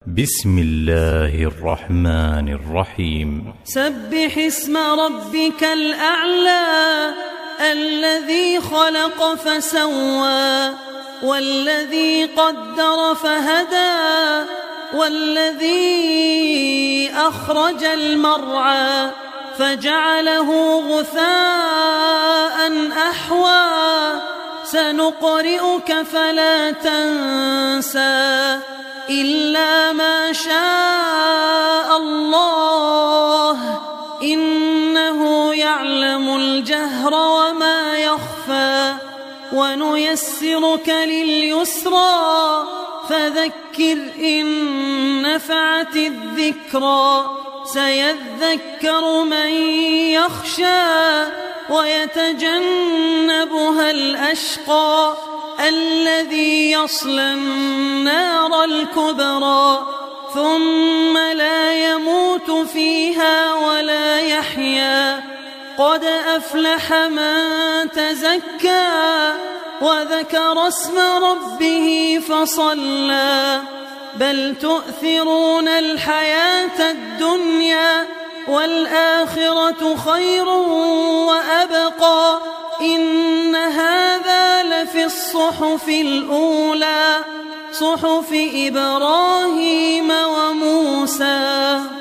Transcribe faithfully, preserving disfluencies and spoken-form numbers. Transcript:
بسم الله الرحمن الرحيم. سبح اسم ربك الأعلى الذي خلق فسوى والذي قدر فهدى والذي أخرج المرعى فجعله غثاء أحوى سنقرئك فلا تنسى إلا ما شاء الله إنه يعلم الجهر وما يخفى ونيسرك لليسرى فذكر إن نفعت الذكرى سيذكر من يخشى ويتجنبها الأشقى الذي يصلى النار الكبرى ثم لا يموت فيها ولا يحيا قد أفلح من تزكى وذكر اسم ربه فصلى بل تؤثرون الحياة الدنيا والآخرة خير وأبقى إن هذا لفي الصحف الأولى صحف إبراهيم وموسى.